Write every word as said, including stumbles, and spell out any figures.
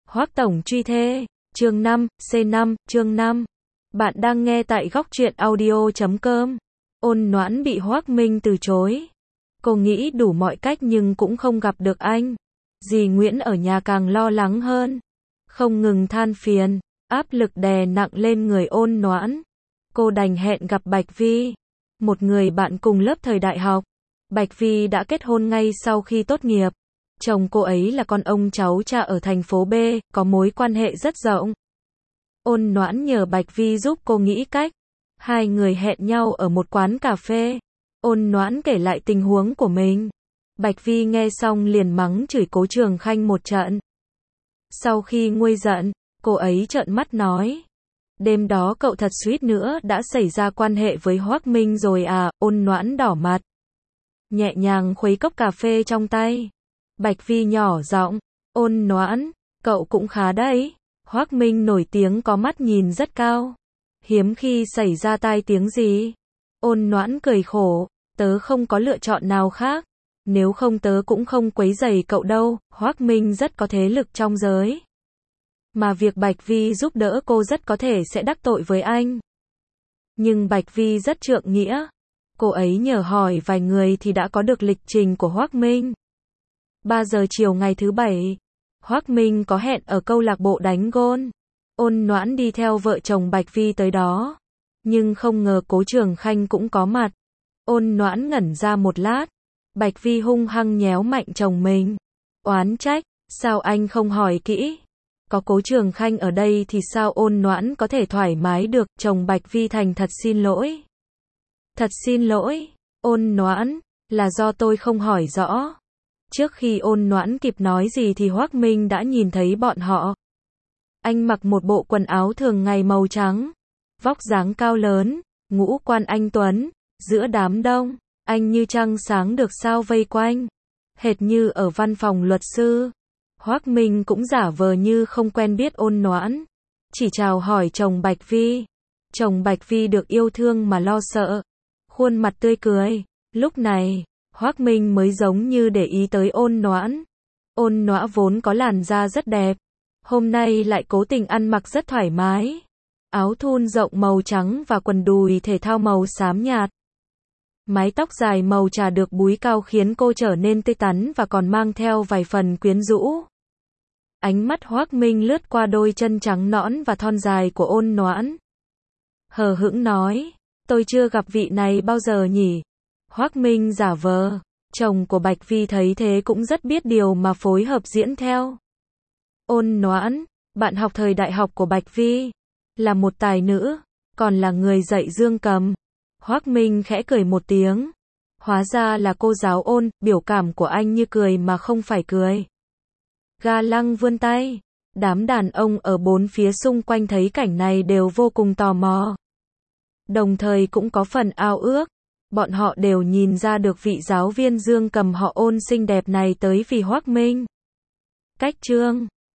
Hoắc tổng truy thê, chương năm, C năm, chương năm. Bạn đang nghe tại góc truyện audio chấm com. Ôn Noãn bị Hoắc Minh từ chối. Cô nghĩ đủ mọi cách nhưng cũng không gặp được anh. Dì Nguyễn ở nhà càng lo lắng hơn. Không ngừng than phiền, áp lực đè nặng lên người Ôn Noãn. Cô đành hẹn gặp Bạch Vi, một người bạn cùng lớp thời đại học. Bạch Vi đã kết hôn ngay sau khi tốt nghiệp. Chồng cô ấy là con ông cháu cha ở thành phố B, có mối quan hệ rất rộng. Ôn Noãn nhờ Bạch Vi giúp cô nghĩ cách. Hai người hẹn nhau ở một quán cà phê. Ôn Noãn kể lại tình huống của mình. Bạch Vi nghe xong liền mắng chửi Cố Trường Khanh một trận. Sau khi nguôi giận, cô ấy trợn mắt nói: đêm đó cậu thật suýt nữa đã xảy ra quan hệ với Hoắc Minh rồi à? Ôn Noãn đỏ mặt, nhẹ nhàng khuấy cốc cà phê trong tay. Bạch Vi nhỏ giọng: Ôn Noãn, cậu cũng khá đấy. Hoắc Minh nổi tiếng có mắt nhìn rất cao. Hiếm khi xảy ra tai tiếng gì. Ôn Noãn cười khổ: tớ không có lựa chọn nào khác. Nếu không tớ cũng không quấy rầy cậu đâu. Hoắc Minh rất có thế lực trong giới. Mà việc Bạch Vi giúp đỡ cô rất có thể sẽ đắc tội với anh. Nhưng Bạch Vi rất trượng nghĩa. Cô ấy nhờ hỏi vài người thì đã có được lịch trình của Hoắc Minh. ba giờ chiều ngày thứ bảy, Hoắc Minh có hẹn ở câu lạc bộ đánh gôn. Ôn Noãn đi theo vợ chồng Bạch Vi tới đó. Nhưng không ngờ Cố Trường Khanh cũng có mặt. Ôn Noãn ngẩn ra một lát. Bạch Vi hung hăng nhéo mạnh chồng mình. Oán trách: sao anh không hỏi kỹ? Có Cố Trường Khanh ở đây thì sao Ôn Noãn có thể thoải mái được? Chồng Bạch Vi thành thật xin lỗi. Thật xin lỗi, Ôn Noãn, là do tôi không hỏi rõ. Trước khi Ôn Noãn kịp nói gì thì Hoắc Minh đã nhìn thấy bọn họ. Anh mặc một bộ quần áo thường ngày màu trắng, vóc dáng cao lớn, ngũ quan anh tuấn, giữa đám đông, anh như trăng sáng được sao vây quanh, hệt như ở văn phòng luật sư. Hoắc Minh cũng giả vờ như không quen biết Ôn Noãn, chỉ chào hỏi chồng Bạch Vi. Chồng Bạch Vi được yêu thương mà lo sợ, khuôn mặt tươi cười. Lúc này, Hoắc Minh mới giống như để ý tới Ôn Noãn. Ôn Noãn vốn có làn da rất đẹp, hôm nay lại cố tình ăn mặc rất thoải mái. Áo thun rộng màu trắng và quần đùi thể thao màu xám nhạt. Mái tóc dài màu trà được búi cao khiến cô trở nên tươi tắn và còn mang theo vài phần quyến rũ. Ánh mắt Hoắc Minh lướt qua đôi chân trắng nõn và thon dài của Ôn Noãn. Hờ hững nói: tôi chưa gặp vị này bao giờ nhỉ? Hoắc Minh giả vờ. Chồng của Bạch Vi thấy thế cũng rất biết điều mà phối hợp diễn theo. Ôn Noãn, bạn học thời đại học của Bạch Vi, là một tài nữ, còn là người dạy dương cầm. Hoắc Minh khẽ cười một tiếng. Hóa ra là cô giáo Ôn. Biểu cảm của anh như cười mà không phải cười. Ga lăng vươn tay. Đám đàn ông ở bốn phía xung quanh thấy cảnh này đều vô cùng tò mò. Đồng thời cũng có phần ao ước. Bọn họ đều nhìn ra được vị giáo viên dương cầm họ Ôn xinh đẹp này tới vì Hoắc Minh. Cách chương